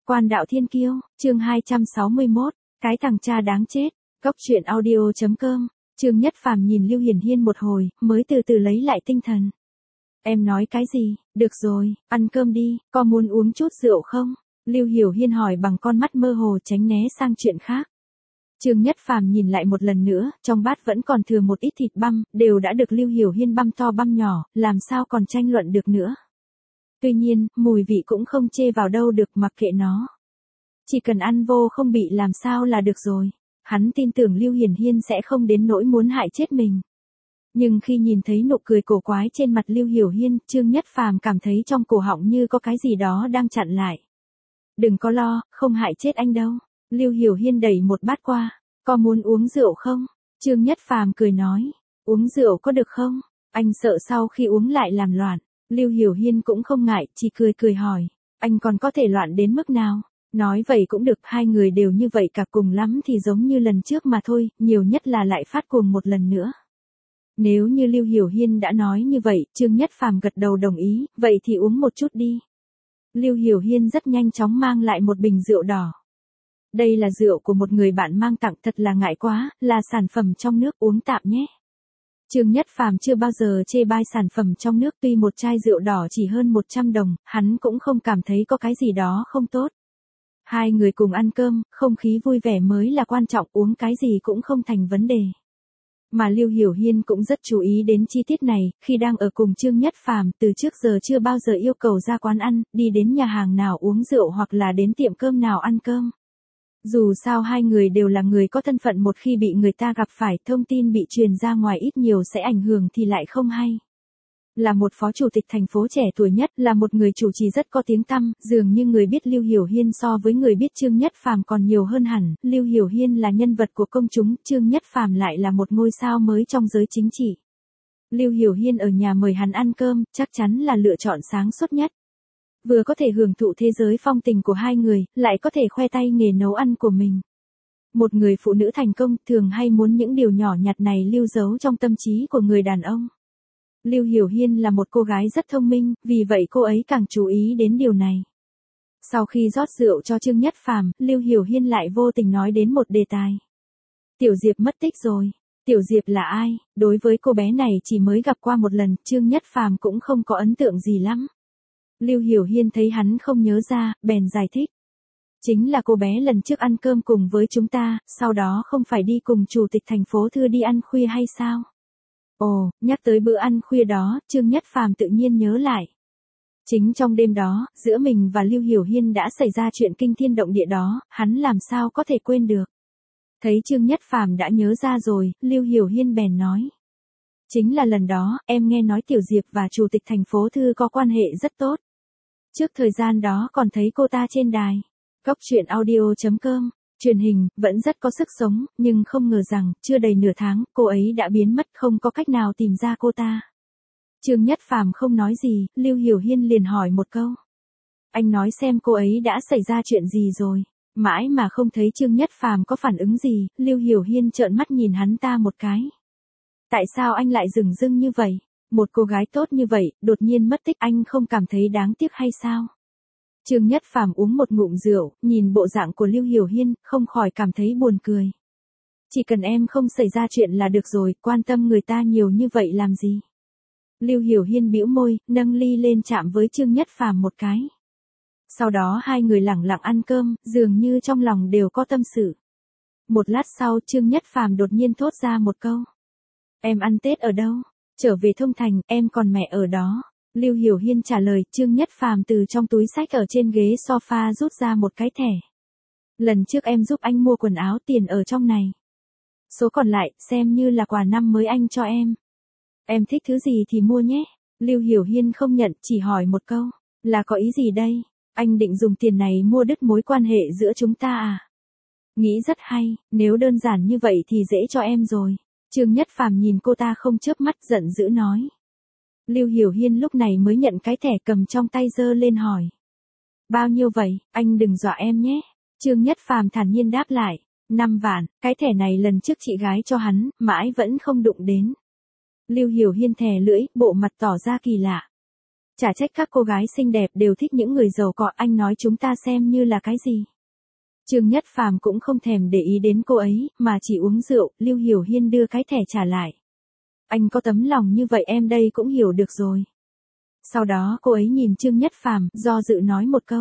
Quan đạo thiên kiêu, chương 261, cái thằng cha đáng chết. Cốc truyện audio.com. Trương Nhất Phàm nhìn Lưu Hiển Hiên một hồi, mới từ từ lấy lại tinh thần. Em nói cái gì? Được rồi, ăn cơm đi, có muốn uống chút rượu không? Lưu Hiểu Hiên hỏi bằng con mắt mơ hồ tránh né sang chuyện khác. Trương Nhất Phàm nhìn lại một lần nữa, trong bát vẫn còn thừa một ít thịt băm, đều đã được Lưu Hiểu Hiên băm to băm nhỏ, làm sao còn tranh luận được nữa. Tuy nhiên, mùi vị cũng không chê vào đâu được, mặc kệ nó. Chỉ cần ăn vô không bị làm sao là được rồi. Hắn tin tưởng Lưu Hiển Hiên sẽ không đến nỗi muốn hại chết mình. Nhưng khi nhìn thấy nụ cười cổ quái trên mặt Lưu Hiểu Hiên, Trương Nhất Phàm cảm thấy trong cổ họng như có cái gì đó đang chặn lại. Đừng có lo, không hại chết anh đâu. Lưu Hiểu Hiên đẩy một bát qua. Có muốn uống rượu không? Trương Nhất Phàm cười nói. Uống rượu có được không? Anh sợ sau khi uống lại làm loạn. Lưu Hiểu Hiên cũng không ngại, chỉ cười cười hỏi. Anh còn có thể loạn đến mức nào? Nói vậy cũng được, hai người đều như vậy cả, cùng lắm thì giống như lần trước mà thôi, nhiều nhất là lại phát cuồng một lần nữa. Nếu như Lưu Hiểu Hiên đã nói như vậy, Trương Nhất Phàm gật đầu đồng ý, vậy thì uống một chút đi. Lưu Hiểu Hiên rất nhanh chóng mang lại một bình rượu đỏ. Đây là rượu của một người bạn mang tặng, thật là ngại quá, là sản phẩm trong nước, uống tạm nhé. Trương Nhất Phàm chưa bao giờ chê bai sản phẩm trong nước, tuy một chai rượu đỏ chỉ hơn 100 đồng, hắn cũng không cảm thấy có cái gì đó không tốt. Hai người cùng ăn cơm, không khí vui vẻ mới là quan trọng, uống cái gì cũng không thành vấn đề. Mà Lưu Hiểu Hiên cũng rất chú ý đến chi tiết này, khi đang ở cùng Trương Nhất Phàm, từ trước giờ chưa bao giờ yêu cầu ra quán ăn, đi đến nhà hàng nào uống rượu hoặc là đến tiệm cơm nào ăn cơm. Dù sao hai người đều là người có thân phận, một khi bị người ta gặp phải, thông tin bị truyền ra ngoài ít nhiều sẽ ảnh hưởng thì lại không hay. Là một phó chủ tịch thành phố trẻ tuổi nhất, là một người chủ trì rất có tiếng tăm, dường như người biết Lưu Hiểu Hiên so với người biết Trương Nhất Phàm còn nhiều hơn hẳn. Lưu Hiểu Hiên là nhân vật của công chúng, Trương Nhất Phàm lại là một ngôi sao mới trong giới chính trị. Lưu Hiểu Hiên ở nhà mời hắn ăn cơm, chắc chắn là lựa chọn sáng suốt nhất. Vừa có thể hưởng thụ thế giới phong tình của hai người, lại có thể khoe tay nghề nấu ăn của mình. Một người phụ nữ thành công thường hay muốn những điều nhỏ nhặt này lưu giấu trong tâm trí của người đàn ông. Lưu Hiểu Hiên là một cô gái rất thông minh, vì vậy cô ấy càng chú ý đến điều này. Sau khi rót rượu cho Trương Nhất Phàm, Lưu Hiểu Hiên lại vô tình nói đến một đề tài. Tiểu Diệp mất tích rồi. Tiểu Diệp là ai? Đối với cô bé này chỉ mới gặp qua một lần, Trương Nhất Phàm cũng không có ấn tượng gì lắm. Lưu Hiểu Hiên thấy hắn không nhớ ra, bèn giải thích. Chính là cô bé lần trước ăn cơm cùng với chúng ta, sau đó không phải đi cùng chủ tịch thành phố Thư đi ăn khuya hay sao? Ồ, nhắc tới bữa ăn khuya đó, Trương Nhất Phàm tự nhiên nhớ lại. Chính trong đêm đó, giữa mình và Lưu Hiểu Hiên đã xảy ra chuyện kinh thiên động địa đó, hắn làm sao có thể quên được. Thấy Trương Nhất Phàm đã nhớ ra rồi, Lưu Hiểu Hiên bèn nói. Chính là lần đó, em nghe nói Tiểu Diệp và chủ tịch thành phố Thư có quan hệ rất tốt. Trước thời gian đó còn thấy cô ta trên đài. Cốc truyện audio.com. Truyền hình, vẫn rất có sức sống, nhưng không ngờ rằng, chưa đầy nửa tháng, cô ấy đã biến mất, không có cách nào tìm ra cô ta. Trương Nhất Phàm không nói gì, Lưu Hiểu Hiên liền hỏi một câu. Anh nói xem cô ấy đã xảy ra chuyện gì rồi. Mãi mà không thấy Trương Nhất Phàm có phản ứng gì, Lưu Hiểu Hiên trợn mắt nhìn hắn ta một cái. Tại sao anh lại dửng dưng như vậy? Một cô gái tốt như vậy, đột nhiên mất tích, anh không cảm thấy đáng tiếc hay sao? Trương Nhất Phàm uống một ngụm rượu, nhìn bộ dạng của Lưu Hiểu Hiên, không khỏi cảm thấy buồn cười. Chỉ cần em không xảy ra chuyện là được rồi, quan tâm người ta nhiều như vậy làm gì? Lưu Hiểu Hiên bĩu môi, nâng ly lên chạm với Trương Nhất Phàm một cái. Sau đó hai người lẳng lặng ăn cơm, dường như trong lòng đều có tâm sự. Một lát sau, Trương Nhất Phàm đột nhiên thốt ra một câu. Em ăn Tết ở đâu? Trở về Thông Thành, em còn mẹ ở đó. Lưu Hiểu Hiên trả lời. Trương Nhất Phàm từ trong túi xách ở trên ghế sofa rút ra một cái thẻ. Lần trước em giúp anh mua quần áo, tiền ở trong này. Số còn lại, xem như là quà năm mới anh cho em. Em thích thứ gì thì mua nhé. Lưu Hiểu Hiên không nhận, chỉ hỏi một câu. Là có ý gì đây? Anh định dùng tiền này mua đứt mối quan hệ giữa chúng ta à? Nghĩ rất hay, nếu đơn giản như vậy thì dễ cho em rồi. Trương Nhất Phàm nhìn cô ta không chớp mắt, giận dữ nói. Lưu Hiểu Hiên lúc này mới nhận cái thẻ cầm trong tay giơ lên hỏi. Bao nhiêu vậy, anh đừng dọa em nhé. Trương Nhất Phàm thản nhiên đáp lại. 5 vạn, cái thẻ này lần trước chị gái cho hắn, mãi vẫn không đụng đến. Lưu Hiểu Hiên thè lưỡi, bộ mặt tỏ ra kỳ lạ. Chả trách các cô gái xinh đẹp đều thích những người giàu có, anh nói chúng ta xem như là cái gì. Trương Nhất Phàm cũng không thèm để ý đến cô ấy, mà chỉ uống rượu, Lưu Hiểu Hiên đưa cái thẻ trả lại. Anh có tấm lòng như vậy em đây cũng hiểu được rồi. Sau đó cô ấy nhìn Trương Nhất Phàm, do dự nói một câu.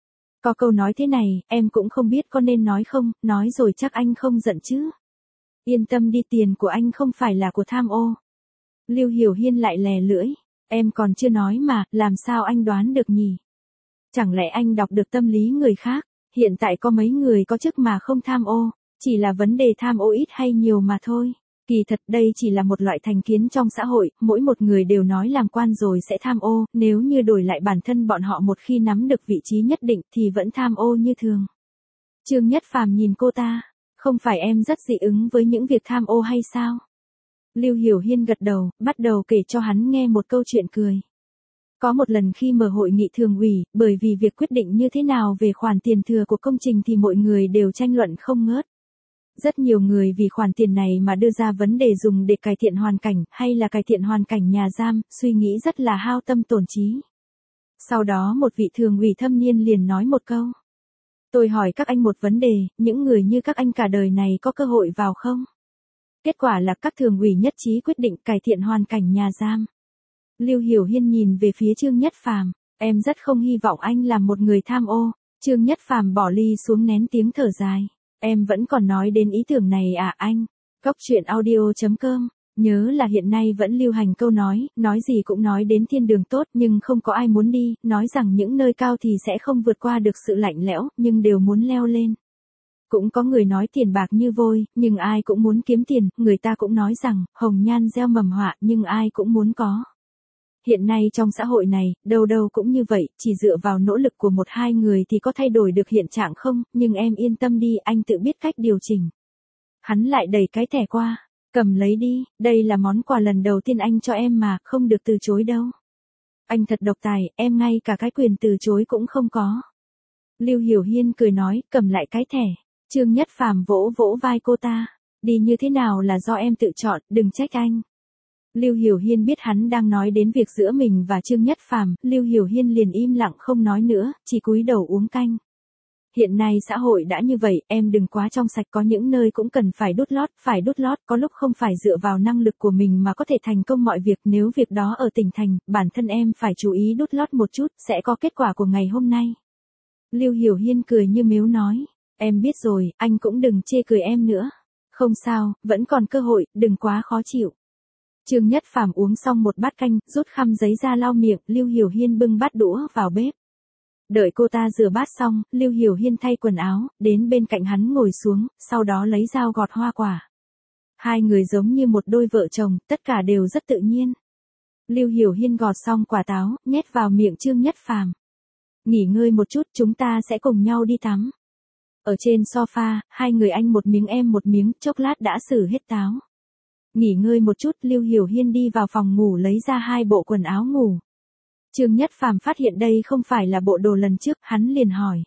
Có câu nói thế này, em cũng không biết có nên nói không, nói rồi chắc anh không giận chứ. Yên tâm đi, tiền của anh không phải là của tham ô. Lưu Hiểu Hiên lại lè lưỡi. Em còn chưa nói mà, làm sao anh đoán được nhỉ? Chẳng lẽ anh đọc được tâm lý người khác? Hiện tại có mấy người có chức mà không tham ô, chỉ là vấn đề tham ô ít hay nhiều mà thôi. Kỳ thật đây chỉ là một loại thành kiến trong xã hội, mỗi một người đều nói làm quan rồi sẽ tham ô, nếu như đổi lại bản thân bọn họ một khi nắm được vị trí nhất định thì vẫn tham ô như thường. Trương Nhất Phàm nhìn cô ta, không phải em rất dị ứng với những việc tham ô hay sao? Lưu Hiểu Hiên gật đầu, bắt đầu kể cho hắn nghe một câu chuyện cười. Có một lần khi mở hội nghị thường ủy, bởi vì việc quyết định như thế nào về khoản tiền thừa của công trình thì mọi người đều tranh luận không ngớt. Rất nhiều người vì khoản tiền này mà đưa ra vấn đề dùng để cải thiện hoàn cảnh, hay là cải thiện hoàn cảnh nhà giam, suy nghĩ rất là hao tâm tổn trí. Sau đó một vị thường ủy thâm niên liền nói một câu. Tôi hỏi các anh một vấn đề, những người như các anh cả đời này có cơ hội vào không? Kết quả là các thường ủy nhất trí quyết định cải thiện hoàn cảnh nhà giam. Lưu Hiểu Hiên nhìn về phía Trương Nhất Phàm, em rất không hy vọng anh là một người tham ô. Trương Nhất Phàm bỏ ly xuống nén tiếng thở dài. Em vẫn còn nói đến ý tưởng này à anh? Góc truyện audio.com, nhớ là hiện nay vẫn lưu hành câu nói gì cũng nói đến thiên đường tốt nhưng không có ai muốn đi, nói rằng những nơi cao thì sẽ không vượt qua được sự lạnh lẽo, nhưng đều muốn leo lên. Cũng có người nói tiền bạc như vôi, nhưng ai cũng muốn kiếm tiền, người ta cũng nói rằng, hồng nhan gieo mầm họa, nhưng ai cũng muốn có. Hiện nay trong xã hội này, đâu đâu cũng như vậy, chỉ dựa vào nỗ lực của một hai người thì có thay đổi được hiện trạng không, nhưng em yên tâm đi, anh tự biết cách điều chỉnh. Hắn lại đẩy cái thẻ qua, cầm lấy đi, đây là món quà lần đầu tiên anh cho em mà, không được từ chối đâu. Anh thật độc tài, em ngay cả cái quyền từ chối cũng không có. Lưu Hiểu Hiên cười nói, cầm lại cái thẻ. Trương Nhất Phàm vỗ vỗ vai cô ta, đi như thế nào là do em tự chọn, đừng trách anh. Lưu Hiểu Hiên biết hắn đang nói đến việc giữa mình và Trương Nhất Phàm, Lưu Hiểu Hiên liền im lặng không nói nữa, chỉ cúi đầu uống canh. Hiện nay xã hội đã như vậy, em đừng quá trong sạch, có những nơi cũng cần phải đút lót, có lúc không phải dựa vào năng lực của mình mà có thể thành công mọi việc, nếu việc đó ở tỉnh thành, bản thân em phải chú ý đút lót một chút, sẽ có kết quả của ngày hôm nay. Lưu Hiểu Hiên cười như mếu nói, em biết rồi, anh cũng đừng chê cười em nữa. Không sao, vẫn còn cơ hội, đừng quá khó chịu. Trương Nhất Phàm uống xong một bát canh, rút khăn giấy ra lau miệng, Lưu Hiểu Hiên bưng bát đũa vào bếp. Đợi cô ta rửa bát xong, Lưu Hiểu Hiên thay quần áo, đến bên cạnh hắn ngồi xuống, sau đó lấy dao gọt hoa quả. Hai người giống như một đôi vợ chồng, tất cả đều rất tự nhiên. Lưu Hiểu Hiên gọt xong quả táo, nhét vào miệng Trương Nhất Phàm. Nghỉ ngơi một chút, chúng ta sẽ cùng nhau đi tắm. Ở trên sofa, hai người anh một miếng em một miếng, chốc lát đã xử hết táo. Nghỉ ngơi một chút, Lưu Hiểu Hiên đi vào phòng ngủ lấy ra hai bộ quần áo ngủ. Trương Nhất Phàm phát hiện đây không phải là bộ đồ lần trước, hắn liền hỏi.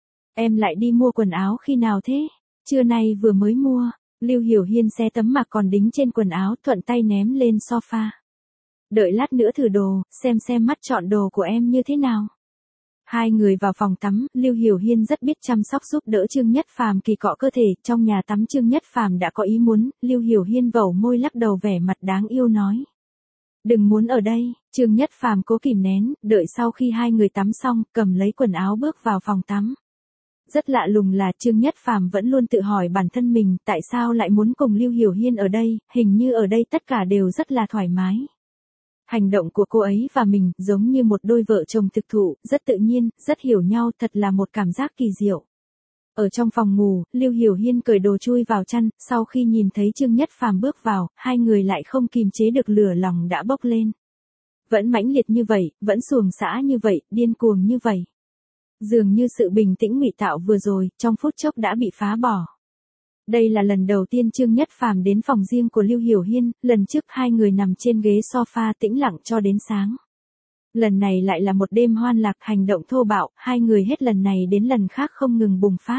Em lại đi mua quần áo khi nào thế? Trưa nay vừa mới mua. Lưu Hiểu Hiên xé tấm mạc còn đính trên quần áo, thuận tay ném lên sofa. Đợi lát nữa thử đồ, xem mắt chọn đồ của em như thế nào. Hai người vào phòng tắm, Lưu Hiểu Hiên rất biết chăm sóc giúp đỡ Trương Nhất Phàm kỳ cọ cơ thể, trong nhà tắm Trương Nhất Phàm đã có ý muốn, Lưu Hiểu Hiên vẩu môi lắc đầu vẻ mặt đáng yêu nói. Đừng muốn ở đây, Trương Nhất Phàm cố kìm nén, đợi sau khi hai người tắm xong, cầm lấy quần áo bước vào phòng tắm. Rất lạ lùng là Trương Nhất Phàm vẫn luôn tự hỏi bản thân mình, tại sao lại muốn cùng Lưu Hiểu Hiên ở đây, hình như ở đây tất cả đều rất là thoải mái. Hành động của cô ấy và mình, giống như một đôi vợ chồng thực thụ, rất tự nhiên, rất hiểu nhau, thật là một cảm giác kỳ diệu. Ở trong phòng ngủ, Lưu Hiểu Hiên cởi đồ chui vào chăn, sau khi nhìn thấy Trương Nhất Phàm bước vào, hai người lại không kìm chế được lửa lòng đã bốc lên. Vẫn mãnh liệt như vậy, vẫn xuồng xã như vậy, điên cuồng như vậy. Dường như sự bình tĩnh ngụy tạo vừa rồi, trong phút chốc đã bị phá bỏ. Đây là lần đầu tiên Trương Nhất Phàm đến phòng riêng của Lưu Hiểu Hiên, lần trước hai người nằm trên ghế sofa tĩnh lặng cho đến sáng. Lần này lại là một đêm hoan lạc, hành động thô bạo, hai người hết lần này đến lần khác không ngừng bùng phát.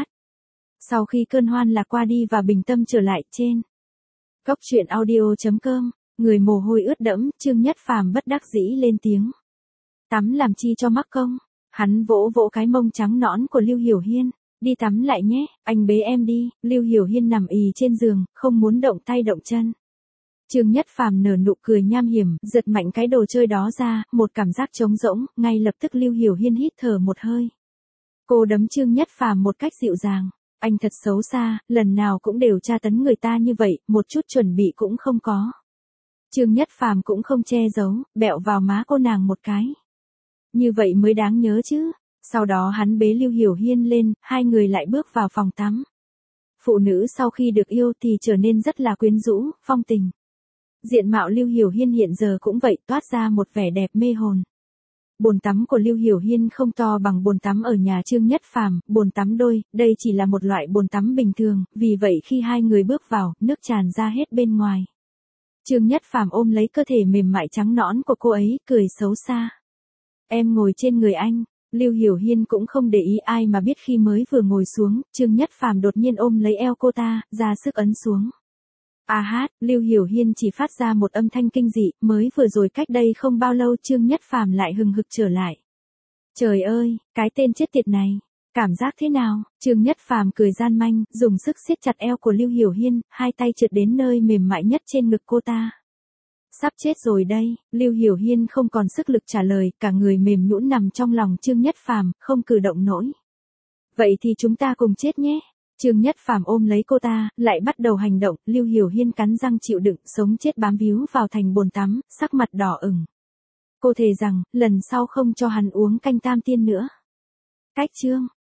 Sau khi cơn hoan lạc qua đi và bình tâm trở lại, trên góc truyện audio.com, người mồ hôi ướt đẫm, Trương Nhất Phàm bất đắc dĩ lên tiếng. Tắm làm chi cho mắc công. Hắn vỗ vỗ cái mông trắng nõn của Lưu Hiểu Hiên. Đi tắm lại nhé, anh bế em đi. Lưu Hiểu Hiên nằm ì trên giường, không muốn động tay động chân. Trương Nhất Phàm nở nụ cười nham hiểm, giật mạnh cái đồ chơi đó ra, một cảm giác trống rỗng, ngay lập tức Lưu Hiểu Hiên hít thở một hơi. Cô đấm Trương Nhất Phàm một cách dịu dàng. Anh thật xấu xa, lần nào cũng đều tra tấn người ta như vậy, một chút chuẩn bị cũng không có. Trương Nhất Phàm cũng không che giấu, bẹo vào má cô nàng một cái. Như vậy mới đáng nhớ chứ. Sau đó hắn bế Lưu Hiểu Hiên lên, hai người lại bước vào phòng tắm. Phụ nữ sau khi được yêu thì trở nên rất là quyến rũ, phong tình. Diện mạo Lưu Hiểu Hiên hiện giờ cũng vậy, toát ra một vẻ đẹp mê hồn. Bồn tắm của Lưu Hiểu Hiên không to bằng bồn tắm ở nhà Trương Nhất Phàm, bồn tắm đôi, đây chỉ là một loại bồn tắm bình thường, vì vậy khi hai người bước vào, nước tràn ra hết bên ngoài. Trương Nhất Phàm ôm lấy cơ thể mềm mại trắng nõn của cô ấy, cười xấu xa. Em ngồi trên người anh. Lưu Hiểu Hiên cũng không để ý ai mà biết khi mới vừa ngồi xuống, Trương Nhất Phàm đột nhiên ôm lấy eo cô ta, ra sức ấn xuống. A hát, Lưu Hiểu Hiên chỉ phát ra một âm thanh kinh dị, mới vừa rồi cách đây không bao lâu Trương Nhất Phàm lại hừng hực trở lại. Trời ơi, cái tên chết tiệt này, cảm giác thế nào? Trương Nhất Phàm cười gian manh, dùng sức siết chặt eo của Lưu Hiểu Hiên, hai tay trượt đến nơi mềm mại nhất trên ngực cô ta. Sắp chết rồi đây, Lưu Hiểu Hiên không còn sức lực trả lời, cả người mềm nhũn nằm trong lòng Trương Nhất Phàm, không cử động nổi. Vậy thì chúng ta cùng chết nhé. Trương Nhất Phàm ôm lấy cô ta, lại bắt đầu hành động, Lưu Hiểu Hiên cắn răng chịu đựng, sống chết bám víu vào thành bồn tắm, sắc mặt đỏ ửng. Cô thề rằng, lần sau không cho hắn uống canh tam tiên nữa. Cách chương